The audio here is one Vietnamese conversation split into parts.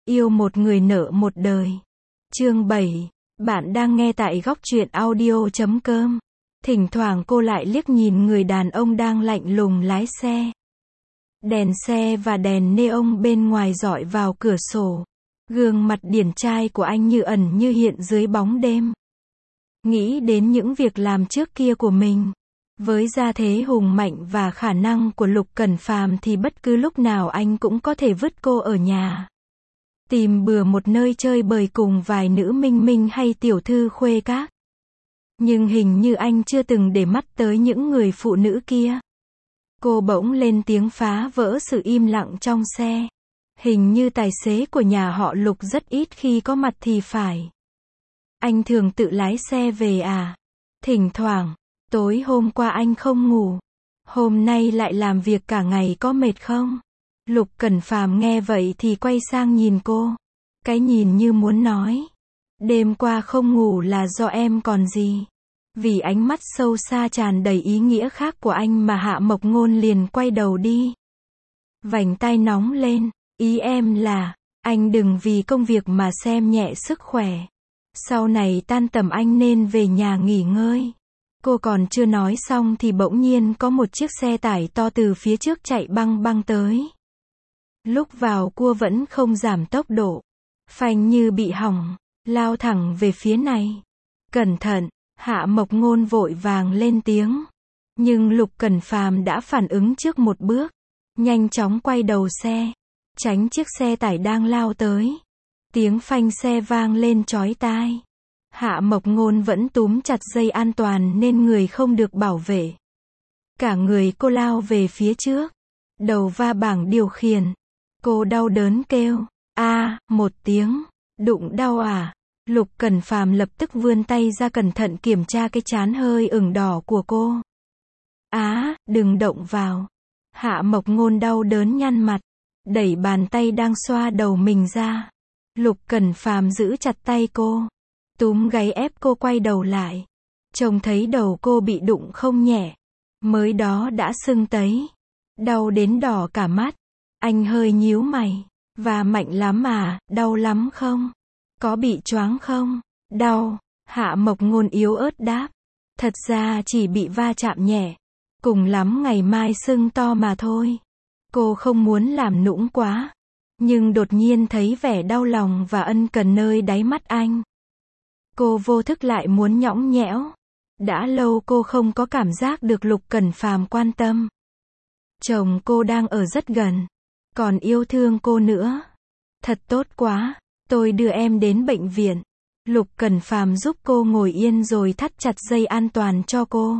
Yêu một người nợ một đời. Chương 7. Bạn đang nghe tại góc truyện audio.com. Thỉnh thoảng cô lại liếc nhìn người đàn ông đang lạnh lùng lái xe. Đèn xe và đèn neon bên ngoài rọi vào cửa sổ. Gương mặt điển trai của anh như ẩn như hiện dưới bóng đêm. Nghĩ đến những việc làm trước kia của mình. Với gia thế hùng mạnh và khả năng của Lục Cẩn Phàm thì bất cứ lúc nào anh cũng có thể vứt cô ở nhà. Tìm bừa một nơi chơi bời cùng vài nữ minh minh hay tiểu thư khuê các. Nhưng hình như anh chưa từng để mắt tới những người phụ nữ kia. Cô bỗng lên tiếng phá vỡ sự im lặng trong xe. Hình như tài xế của nhà họ Lục rất ít khi có mặt thì phải. Anh thường tự lái xe về à? Thỉnh thoảng. Tối hôm qua anh không ngủ. Hôm nay lại làm việc cả ngày có mệt không? Lục Cẩn Phàm nghe vậy thì quay sang nhìn cô. Cái nhìn như muốn nói. Đêm qua không ngủ là do em còn gì? Vì ánh mắt sâu xa tràn đầy ý nghĩa khác của anh mà Hạ Mộc Ngôn liền quay đầu đi. Vành tai nóng lên. Ý em là, anh đừng vì công việc mà xem nhẹ sức khỏe. Sau này tan tầm anh nên về nhà nghỉ ngơi. Cô còn chưa nói xong thì bỗng nhiên có một chiếc xe tải to từ phía trước chạy băng băng tới. Lúc vào cua vẫn không giảm tốc độ. Phanh như bị hỏng, lao thẳng về phía này. Cẩn thận, Hạ Mộc Ngôn vội vàng lên tiếng. Nhưng Lục Cẩn Phàm đã phản ứng trước một bước. Nhanh chóng quay đầu xe. Tránh chiếc xe tải đang lao tới. Tiếng phanh xe vang lên chói tai. Hạ Mộc Ngôn vẫn túm chặt dây an toàn nên người không được bảo vệ. Cả người cô lao về phía trước. Đầu va bảng điều khiển. Cô đau đớn kêu. Một tiếng. Đụng đau à? Lục Cẩn Phàm lập tức vươn tay ra cẩn thận kiểm tra cái trán hơi ửng đỏ của cô. Đừng động vào. Hạ Mộc Ngôn đau đớn nhăn mặt. Đẩy bàn tay đang xoa đầu mình ra. Lục Cẩn Phàm giữ chặt tay cô. Túm gáy ép cô quay đầu lại. Trông thấy đầu cô bị đụng không nhẹ. Mới đó đã sưng tấy. Đau đến đỏ cả mắt. Anh hơi nhíu mày. Và mạnh lắm à, đau lắm không? Có bị choáng không? Đau. Hạ Mộc Ngôn yếu ớt đáp. Thật ra chỉ bị va chạm nhẹ. Cùng lắm ngày mai sưng to mà thôi. Cô không muốn làm nũng quá. Nhưng đột nhiên thấy vẻ đau lòng và ân cần nơi đáy mắt anh. Cô vô thức lại muốn nhõng nhẽo. Đã lâu cô không có cảm giác được Lục Cẩn Phàm quan tâm. Chồng cô đang ở rất gần. Còn yêu thương cô nữa. Thật tốt quá. Tôi đưa em đến bệnh viện. Lục Cẩn Phàm giúp cô ngồi yên rồi thắt chặt dây an toàn cho cô.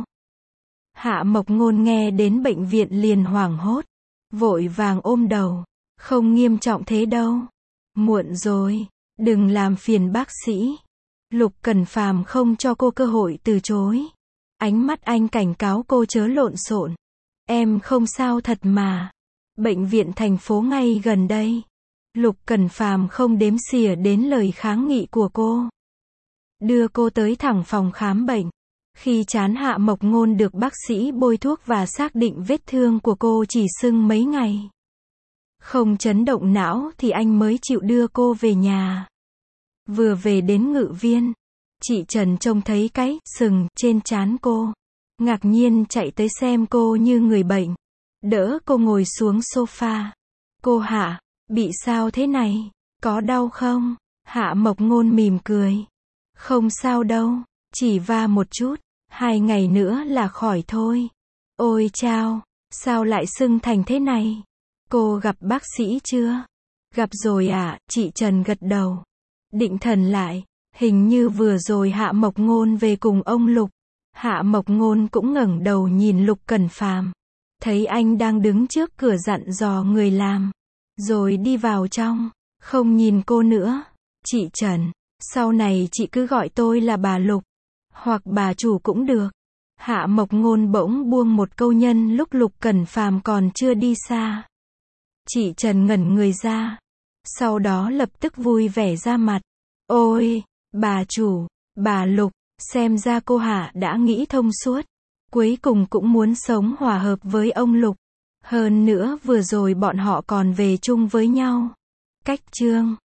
Hạ Mộc Ngôn nghe đến bệnh viện liền hoảng hốt. Vội vàng ôm đầu. Không nghiêm trọng thế đâu. Muộn rồi. Đừng làm phiền bác sĩ. Lục Cẩn Phàm không cho cô cơ hội từ chối. Ánh mắt anh cảnh cáo cô chớ lộn xộn. Em không sao thật mà. Bệnh viện thành phố ngay gần đây. Lục Cẩn Phàm không đếm xỉa đến lời kháng nghị của cô. Đưa cô tới thẳng phòng khám bệnh. Khi trán Hạ Mộc Ngôn được bác sĩ bôi thuốc và xác định vết thương của cô chỉ sưng mấy ngày. Không chấn động não thì anh mới chịu đưa cô về nhà. Vừa về đến Ngự Viên, chị Trần trông thấy cái sừng trên trán cô. Ngạc nhiên chạy tới xem cô như người bệnh. Đỡ cô ngồi xuống sofa. Cô Hạ, bị sao thế này? Có đau không? Hạ Mộc Ngôn mỉm cười. Không sao đâu, chỉ va một chút. 2 ngày nữa là khỏi thôi. Ôi chao, sao lại sưng thành thế này? Cô gặp bác sĩ chưa? Gặp rồi ạ, chị Trần gật đầu. Định thần lại, hình như vừa rồi Hạ Mộc Ngôn về cùng ông Lục. Hạ Mộc Ngôn cũng ngẩng đầu nhìn Lục Cẩn Phàm. Thấy anh đang đứng trước cửa dặn dò người làm. Rồi đi vào trong, không nhìn cô nữa. Chị Trần, sau này chị cứ gọi tôi là bà Lục. Hoặc bà chủ cũng được. Hạ Mộc Ngôn bỗng buông một câu nhân lúc Lục Cẩn Phàm còn chưa đi xa. Chị Trần ngẩn người ra. Sau đó lập tức vui vẻ ra mặt. Ôi, bà chủ, bà Lục, xem ra cô Hạ đã nghĩ thông suốt. Cuối cùng cũng muốn sống hòa hợp với ông Lục. Hơn nữa vừa rồi bọn họ còn về chung với nhau. Cách chương